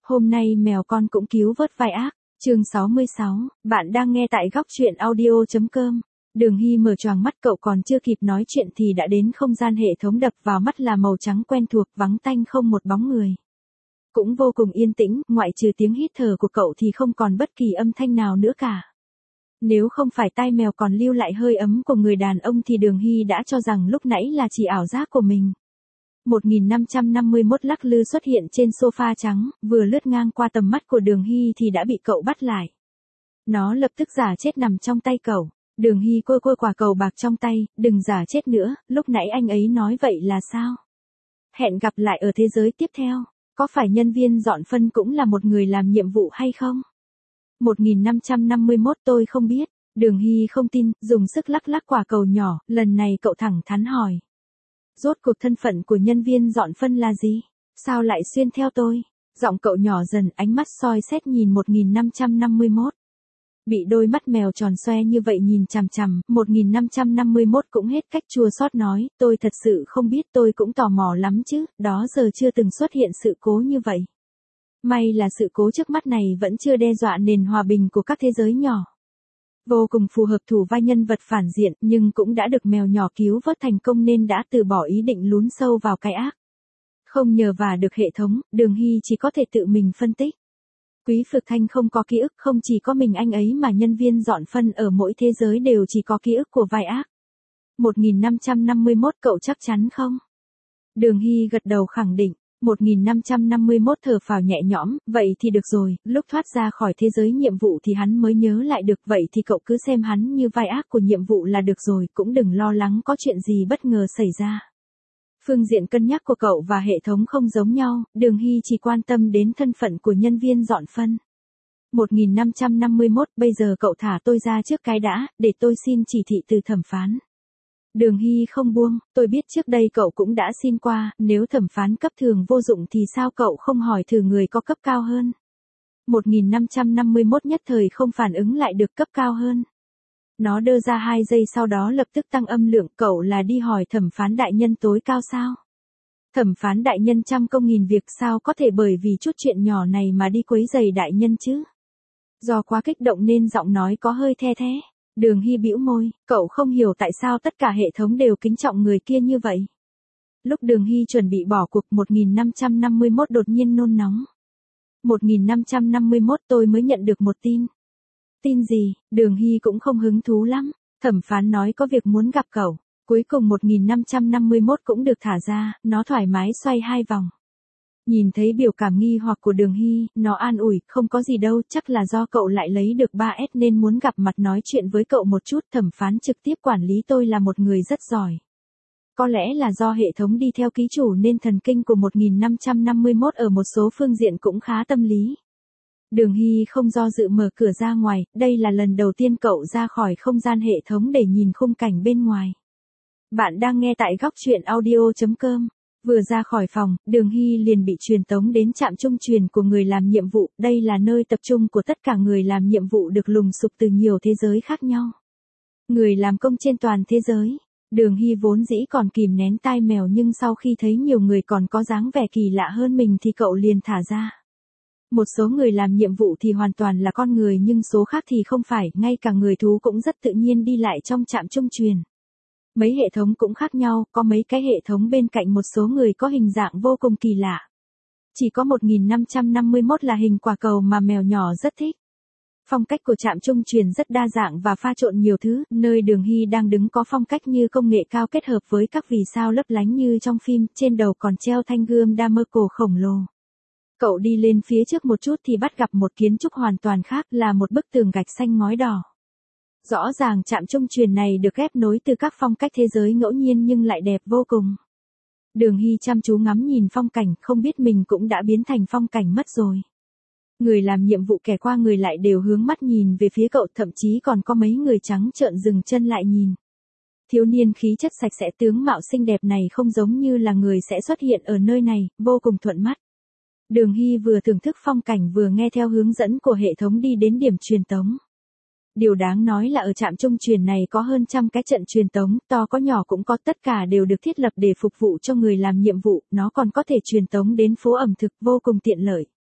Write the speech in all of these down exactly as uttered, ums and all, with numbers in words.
Hôm nay mèo con cũng cứu vớt vai ác. Chương sáu mươi sáu, bạn đang nghe tại góc truyện audio chấm com. Đường Hy mở choàng mắt, cậu còn chưa kịp nói chuyện thì đã đến không gian hệ thống, đập vào mắt là màu trắng quen thuộc, vắng tanh không một bóng người. Cũng vô cùng yên tĩnh, ngoại trừ tiếng hít thở của cậu thì không còn bất kỳ âm thanh nào nữa cả. Nếu không phải tai mèo còn lưu lại hơi ấm của người đàn ông thì Đường Hy đã cho rằng lúc nãy là chỉ ảo giác của mình. một nghìn năm trăm năm mươi mốt lắc lư xuất hiện trên sofa trắng, vừa lướt ngang qua tầm mắt của Đường Hy thì đã bị cậu bắt lại. Nó lập tức giả chết nằm trong tay cậu. Đường Hy côi côi quả cầu bạc trong tay, đừng giả chết nữa, lúc nãy anh ấy nói vậy là sao? Hẹn gặp lại ở thế giới tiếp theo, có phải nhân viên dọn phân cũng là một người làm nhiệm vụ hay không? một nghìn năm trăm năm mươi mốt tôi không biết, Đường Hy không tin, dùng sức lắc lắc quả cầu nhỏ, lần này cậu thẳng thắn hỏi. Rốt cuộc thân phận của nhân viên dọn phân là gì? Sao lại xuyên theo tôi? Giọng cậu nhỏ dần, ánh mắt soi xét nhìn một nghìn năm trăm năm mươi mốt. Bị đôi mắt mèo tròn xoe như vậy nhìn chằm chằm, một nghìn năm trăm năm mươi mốt cũng hết cách chua xót nói, tôi thật sự không biết, tôi cũng tò mò lắm chứ, đó giờ chưa từng xuất hiện sự cố như vậy. May là sự cố trước mắt này vẫn chưa đe dọa nền hòa bình của các thế giới nhỏ. Vô cùng phù hợp thủ vai nhân vật phản diện, nhưng cũng đã được mèo nhỏ cứu vớt thành công nên đã từ bỏ ý định lún sâu vào cái ác. Không nhờ vả được hệ thống, Đường Hy chỉ có thể tự mình phân tích. Quý Phược Thanh không có ký ức, không chỉ có mình anh ấy mà nhân viên dọn phân ở mỗi thế giới đều chỉ có ký ức của vai ác. một nghìn năm trăm năm mươi mốt cậu chắc chắn không? Đường Hy gật đầu khẳng định. một nghìn năm trăm năm mươi mốt thở phào nhẹ nhõm, vậy thì được rồi, lúc thoát ra khỏi thế giới nhiệm vụ thì hắn mới nhớ lại được, vậy thì cậu cứ xem hắn như vai ác của nhiệm vụ là được rồi, cũng đừng lo lắng có chuyện gì bất ngờ xảy ra. Phương diện cân nhắc của cậu và hệ thống không giống nhau, Đường Hy chỉ quan tâm đến thân phận của nhân viên dọn phân. một nghìn năm trăm năm mươi mốt, bây giờ cậu thả tôi ra trước cái đã, để tôi xin chỉ thị từ thẩm phán. Đường Hy không buông, tôi biết trước đây cậu cũng đã xin qua, nếu thẩm phán cấp thường vô dụng thì sao cậu không hỏi thử người có cấp cao hơn. một nghìn năm trăm năm mươi mốt nhất thời không phản ứng lại được cấp cao hơn. Nó đơ ra hai giây sau đó lập tức tăng âm lượng, cậu là đi hỏi thẩm phán đại nhân tối cao sao? Thẩm phán đại nhân trăm công nghìn việc, sao có thể bởi vì chút chuyện nhỏ này mà đi quấy rầy đại nhân chứ? Do quá kích động nên giọng nói có hơi the thé. Đường Hy bĩu môi, cậu không hiểu tại sao tất cả hệ thống đều kính trọng người kia như vậy. Lúc Đường Hy chuẩn bị bỏ cuộc, một nghìn năm trăm năm mươi mốt đột nhiên nôn nóng. một nghìn năm trăm năm mươi mốt tôi mới nhận được một tin. Tin gì? Đường Hy cũng không hứng thú lắm. Thẩm phán nói có việc muốn gặp cậu. Cuối cùng một nghìn năm trăm năm mươi mốt cũng được thả ra, nó thoải mái xoay hai vòng. Nhìn thấy biểu cảm nghi hoặc của Đường Hy, nó an ủi, không có gì đâu, chắc là do cậu lại lấy được ba S nên muốn gặp mặt nói chuyện với cậu một chút. Thẩm phán trực tiếp quản lý tôi là một người rất giỏi. Có lẽ là do hệ thống đi theo ký chủ nên thần kinh của một nghìn năm trăm năm mươi mốt ở một số phương diện cũng khá tâm lý. Đường Hy không do dự mở cửa ra ngoài, đây là lần đầu tiên cậu ra khỏi không gian hệ thống để nhìn khung cảnh bên ngoài. Bạn đang nghe tại góc truyện audio chấm com. Vừa ra khỏi phòng, Đường Hy liền bị truyền tống đến trạm trung truyền của người làm nhiệm vụ, đây là nơi tập trung của tất cả người làm nhiệm vụ được lùng sục từ nhiều thế giới khác nhau. Người làm công trên toàn thế giới. Đường Hy vốn dĩ còn kìm nén tai mèo nhưng sau khi thấy nhiều người còn có dáng vẻ kỳ lạ hơn mình thì cậu liền thả ra. Một số người làm nhiệm vụ thì hoàn toàn là con người nhưng số khác thì không phải, ngay cả người thú cũng rất tự nhiên đi lại trong trạm trung truyền. Mấy hệ thống cũng khác nhau, có mấy cái hệ thống bên cạnh một số người có hình dạng vô cùng kỳ lạ. Chỉ có một nghìn năm trăm năm mươi mốt là hình quả cầu mà mèo nhỏ rất thích. Phong cách của trạm trung truyền rất đa dạng và pha trộn nhiều thứ, nơi Đường Hy đang đứng có phong cách như công nghệ cao kết hợp với các vì sao lấp lánh như trong phim, trên đầu còn treo thanh gươm đa mơ cổ khổng lồ. Cậu đi lên phía trước một chút thì bắt gặp một kiến trúc hoàn toàn khác, là một bức tường gạch xanh ngói đỏ. Rõ ràng trạm trung truyền này được ghép nối từ các phong cách thế giới ngẫu nhiên nhưng lại đẹp vô cùng. Đường Hy chăm chú ngắm nhìn phong cảnh, không biết mình cũng đã biến thành phong cảnh mất rồi. Người làm nhiệm vụ kẻ qua người lại đều hướng mắt nhìn về phía cậu, thậm chí còn có mấy người trắng trợn dừng chân lại nhìn. Thiếu niên khí chất sạch sẽ tướng mạo xinh đẹp này không giống như là người sẽ xuất hiện ở nơi này, vô cùng thuận mắt. Đường Hy vừa thưởng thức phong cảnh vừa nghe theo hướng dẫn của hệ thống đi đến điểm truyền tống. Điều đáng nói là ở trạm trung truyền này có hơn trăm cái trận truyền tống, to có nhỏ cũng có, tất cả đều được thiết lập để phục vụ cho người làm nhiệm vụ, nó còn có thể truyền tống đến phố ẩm thực, vô cùng tiện lợi.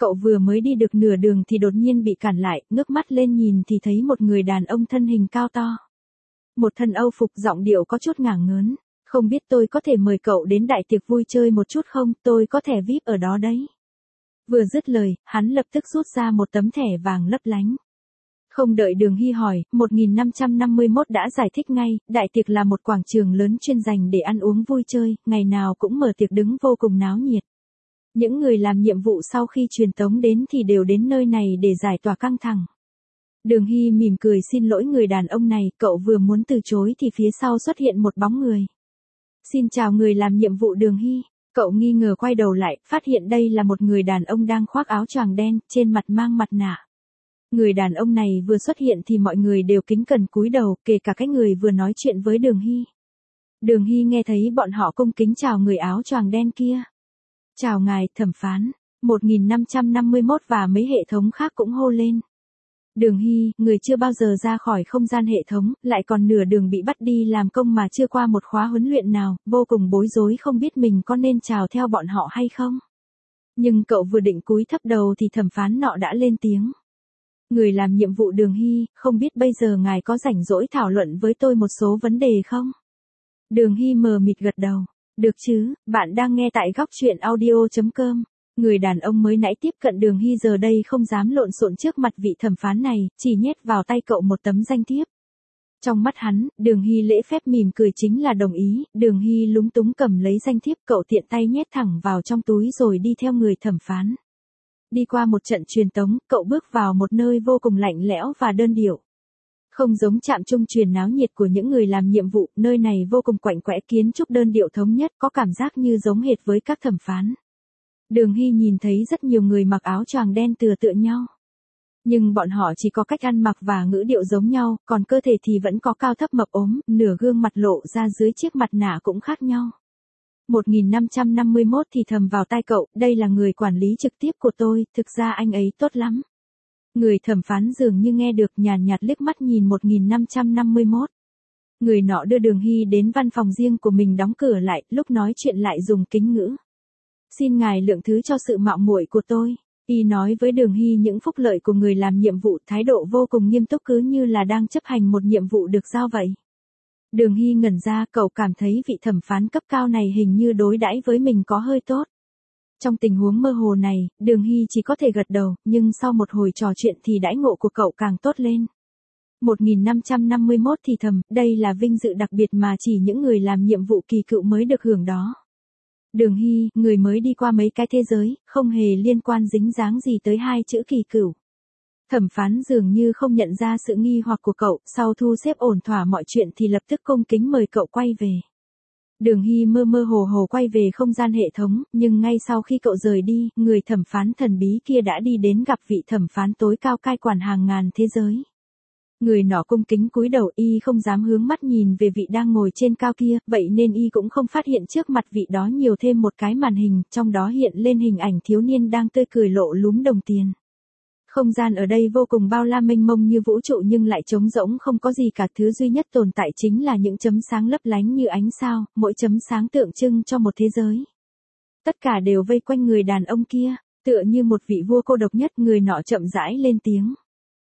Cậu vừa mới đi được nửa đường thì đột nhiên bị cản lại, ngước mắt lên nhìn thì thấy một người đàn ông thân hình cao to. Một thân Âu phục, giọng điệu có chút ngả ngớn. Không biết tôi có thể mời cậu đến đại tiệc vui chơi một chút không, tôi có thẻ vi ai pi ở đó đấy. Vừa dứt lời, hắn lập tức rút ra một tấm thẻ vàng lấp lánh. Không đợi Đường Hy hỏi, một nghìn năm trăm năm mươi mốt đã giải thích ngay, đại tiệc là một quảng trường lớn chuyên dành để ăn uống vui chơi, ngày nào cũng mở tiệc đứng vô cùng náo nhiệt. Những người làm nhiệm vụ sau khi truyền tống đến thì đều đến nơi này để giải tỏa căng thẳng. Đường Hy mỉm cười xin lỗi người đàn ông này, cậu vừa muốn từ chối thì phía sau xuất hiện một bóng người. Xin chào người làm nhiệm vụ Đường Hy. Cậu nghi ngờ quay đầu lại, phát hiện đây là một người đàn ông đang khoác áo choàng đen, trên mặt mang mặt nạ. Người đàn ông này vừa xuất hiện thì mọi người đều kính cẩn cúi đầu, kể cả cái người vừa nói chuyện với Đường Hy. Đường Hy nghe thấy bọn họ cung kính chào người áo choàng đen kia. Chào ngài, thẩm phán. một nghìn năm trăm năm mươi mốt và mấy hệ thống khác cũng hô lên. Đường Hy, người chưa bao giờ ra khỏi không gian hệ thống, lại còn nửa đường bị bắt đi làm công mà chưa qua một khóa huấn luyện nào, vô cùng bối rối không biết mình có nên chào theo bọn họ hay không. Nhưng cậu vừa định cúi thấp đầu thì thẩm phán nọ đã lên tiếng. Người làm nhiệm vụ Đường Hy, không biết bây giờ ngài có rảnh rỗi thảo luận với tôi một số vấn đề không? Đường Hy mờ mịt gật đầu. Được chứ, bạn đang nghe tại góc truyện audio chấm com. Người đàn ông mới nãy tiếp cận Đường Hy giờ đây không dám lộn xộn trước mặt vị thẩm phán này, chỉ nhét vào tay cậu một tấm danh thiếp. Trong mắt hắn, Đường Hy lễ phép mỉm cười chính là đồng ý, Đường Hy lúng túng cầm lấy danh thiếp, cậu tiện tay nhét thẳng vào trong túi rồi đi theo người thẩm phán. Đi qua một trận truyền tống, cậu bước vào một nơi vô cùng lạnh lẽo và đơn điệu. Không giống trạm trung truyền náo nhiệt của những người làm nhiệm vụ, nơi này vô cùng quạnh quẽ, kiến trúc đơn điệu thống nhất, có cảm giác như giống hệt với các thẩm phán. Đường Hy nhìn thấy rất nhiều người mặc áo choàng đen tựa tựa nhau. Nhưng bọn họ chỉ có cách ăn mặc và ngữ điệu giống nhau, còn cơ thể thì vẫn có cao thấp mập ốm, nửa gương mặt lộ ra dưới chiếc mặt nạ cũng khác nhau. một nghìn năm trăm năm mươi mốt thì thầm vào tai cậu, đây là người quản lý trực tiếp của tôi, thực ra anh ấy tốt lắm. Người thẩm phán dường như nghe được, nhàn nhạt liếc mắt nhìn một nghìn năm trăm năm mươi mốt. Người nọ đưa Đường Hy đến văn phòng riêng của mình đóng cửa lại, lúc nói chuyện lại dùng kính ngữ. Xin ngài lượng thứ cho sự mạo muội của tôi. Y nói với Đường Hy những phúc lợi của người làm nhiệm vụ, thái độ vô cùng nghiêm túc cứ như là đang chấp hành một nhiệm vụ được giao vậy. Đường Hy ngẩn ra, cậu cảm thấy vị thẩm phán cấp cao này hình như đối đãi với mình có hơi tốt. Trong tình huống mơ hồ này, Đường Hy chỉ có thể gật đầu, nhưng sau một hồi trò chuyện thì đãi ngộ của cậu càng tốt lên. một nghìn năm trăm năm mươi mốt thì thầm, đây là vinh dự đặc biệt mà chỉ những người làm nhiệm vụ kỳ cựu mới được hưởng đó. Đường Hy, người mới đi qua mấy cái thế giới, không hề liên quan dính dáng gì tới hai chữ kỳ cửu. Thẩm phán dường như không nhận ra sự nghi hoặc của cậu, sau thu xếp ổn thỏa mọi chuyện thì lập tức cung kính mời cậu quay về. Đường Hy mơ mơ hồ hồ quay về không gian hệ thống, nhưng ngay sau khi cậu rời đi, người thẩm phán thần bí kia đã đi đến gặp vị thẩm phán tối cao cai quản hàng ngàn thế giới. Người nọ cung kính cúi đầu, y không dám hướng mắt nhìn về vị đang ngồi trên cao kia, vậy nên y cũng không phát hiện trước mặt vị đó nhiều thêm một cái màn hình, trong đó hiện lên hình ảnh thiếu niên đang tươi cười lộ lúm đồng tiền. Không gian ở đây vô cùng bao la mênh mông như vũ trụ nhưng lại trống rỗng, không có gì cả, thứ duy nhất tồn tại chính là những chấm sáng lấp lánh như ánh sao, mỗi chấm sáng tượng trưng cho một thế giới. Tất cả đều vây quanh người đàn ông kia, tựa như một vị vua cô độc nhất. Người nọ chậm rãi lên tiếng.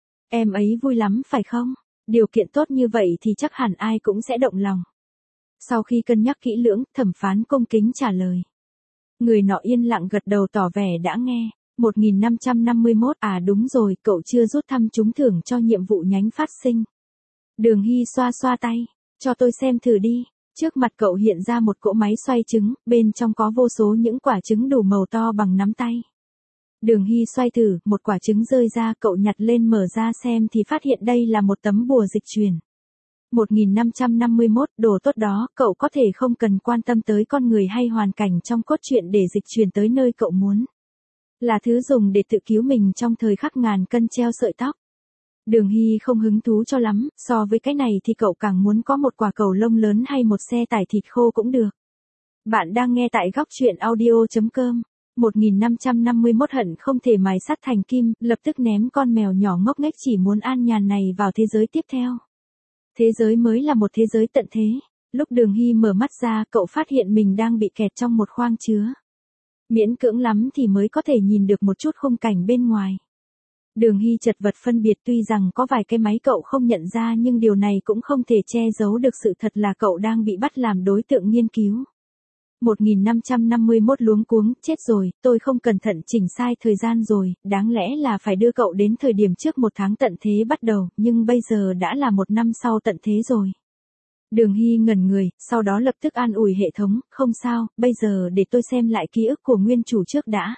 Em ấy vui lắm phải không? Điều kiện tốt như vậy thì chắc hẳn ai cũng sẽ động lòng. Sau khi cân nhắc kỹ lưỡng, thẩm phán cung kính trả lời. Người nọ yên lặng gật đầu tỏ vẻ đã nghe. một nghìn năm trăm năm mươi mốt, à đúng rồi, cậu chưa rút thăm trúng thưởng cho nhiệm vụ nhánh phát sinh. Đường Hy xoa xoa tay, cho tôi xem thử đi. Trước mặt cậu hiện ra một cỗ máy xoay trứng, bên trong có vô số những quả trứng đủ màu to bằng nắm tay. Đường Hy xoay thử, một quả trứng rơi ra, cậu nhặt lên mở ra xem thì phát hiện đây là một tấm bùa dịch truyền. một nghìn năm trăm năm mươi mốt, đồ tốt đó, cậu có thể không cần quan tâm tới con người hay hoàn cảnh trong cốt truyện để dịch truyền tới nơi cậu muốn. Là thứ dùng để tự cứu mình trong thời khắc ngàn cân treo sợi tóc. Đường Hy không hứng thú cho lắm, so với cái này thì cậu càng muốn có một quả cầu lông lớn hay một xe tải thịt khô cũng được. Bạn đang nghe tại góc truyện audio chấm com. một nghìn năm trăm năm mươi mốt hận không thể mài sắt thành kim, lập tức ném con mèo nhỏ ngốc nghếch chỉ muốn an nhàn này vào thế giới tiếp theo. Thế giới mới là một thế giới tận thế. Lúc Đường Hy mở mắt ra, cậu phát hiện mình đang bị kẹt trong một khoang chứa. Miễn cưỡng lắm thì mới có thể nhìn được một chút khung cảnh bên ngoài. Đường Hy chật vật phân biệt, tuy rằng có vài cái máy cậu không nhận ra nhưng điều này cũng không thể che giấu được sự thật là cậu đang bị bắt làm đối tượng nghiên cứu. một nghìn năm trăm năm mươi mốt luống cuống, chết rồi, tôi không cẩn thận chỉnh sai thời gian rồi, đáng lẽ là phải đưa cậu đến thời điểm trước một tháng tận thế bắt đầu, nhưng bây giờ đã là một năm sau tận thế rồi. Đường Hy ngẩn người, sau đó lập tức an ủi hệ thống, không sao, bây giờ để tôi xem lại ký ức của nguyên chủ trước đã.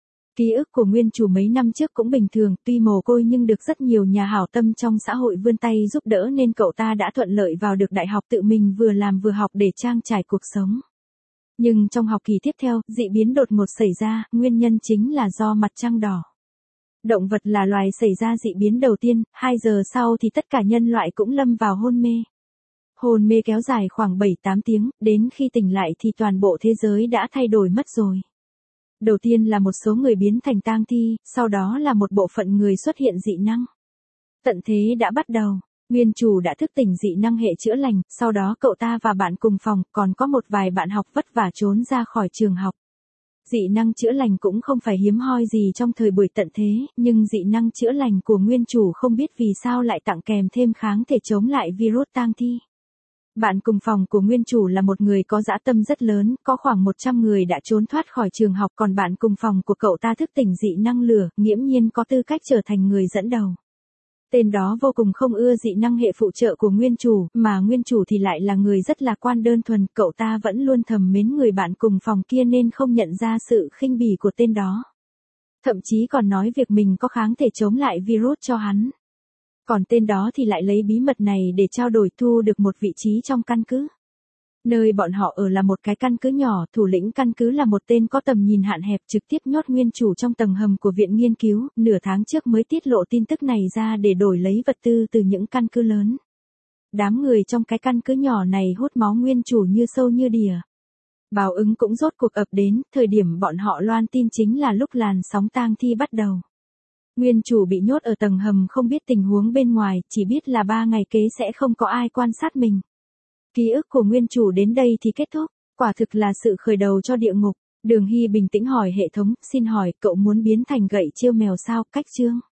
Ký ức của nguyên chủ mấy năm trước cũng bình thường, tuy mồ côi nhưng được rất nhiều nhà hảo tâm trong xã hội vươn tay giúp đỡ nên cậu ta đã thuận lợi vào được đại học, tự mình vừa làm vừa học để trang trải cuộc sống. Nhưng trong học kỳ tiếp theo, dị biến đột ngột xảy ra, nguyên nhân chính là do mặt trăng đỏ. Động vật là loài xảy ra dị biến đầu tiên, hai giờ sau thì tất cả nhân loại cũng lâm vào hôn mê. Hôn mê kéo dài khoảng bảy tám tiếng, đến khi tỉnh lại thì toàn bộ thế giới đã thay đổi mất rồi. Đầu tiên là một số người biến thành tang thi, sau đó là một bộ phận người xuất hiện dị năng. Tận thế đã bắt đầu, nguyên chủ đã thức tỉnh dị năng hệ chữa lành, sau đó cậu ta và bạn cùng phòng, còn có một vài bạn học vất vả trốn ra khỏi trường học. Dị năng chữa lành cũng không phải hiếm hoi gì trong thời buổi tận thế, nhưng dị năng chữa lành của nguyên chủ không biết vì sao lại tặng kèm thêm kháng thể chống lại virus tang thi. Bạn cùng phòng của nguyên chủ là một người có dã tâm rất lớn, có khoảng một trăm người đã trốn thoát khỏi trường học, còn bạn cùng phòng của cậu ta thức tỉnh dị năng lửa, nghiễm nhiên có tư cách trở thành người dẫn đầu. Tên đó vô cùng không ưa dị năng hệ phụ trợ của nguyên chủ, mà nguyên chủ thì lại là người rất lạc quan đơn thuần, cậu ta vẫn luôn thầm mến người bạn cùng phòng kia nên không nhận ra sự khinh bỉ của tên đó. Thậm chí còn nói việc mình có kháng thể chống lại virus cho hắn. Còn tên đó thì lại lấy bí mật này để trao đổi thu được một vị trí trong căn cứ. Nơi bọn họ ở là một cái căn cứ nhỏ, thủ lĩnh căn cứ là một tên có tầm nhìn hạn hẹp, trực tiếp nhốt nguyên chủ trong tầng hầm của viện nghiên cứu, nửa tháng trước mới tiết lộ tin tức này ra để đổi lấy vật tư từ những căn cứ lớn. Đám người trong cái căn cứ nhỏ này hút máu nguyên chủ như sâu như đỉa. Báo ứng cũng rốt cuộc ập đến, thời điểm bọn họ loan tin chính là lúc làn sóng tang thi bắt đầu. Nguyên chủ bị nhốt ở tầng hầm không biết tình huống bên ngoài, chỉ biết là ba ngày kế sẽ không có ai quan sát mình. Ký ức của nguyên chủ đến đây thì kết thúc, quả thực là sự khởi đầu cho địa ngục. Đường Hy bình tĩnh hỏi hệ thống, xin hỏi cậu muốn biến thành gậy chiêu mèo sao, cách chương.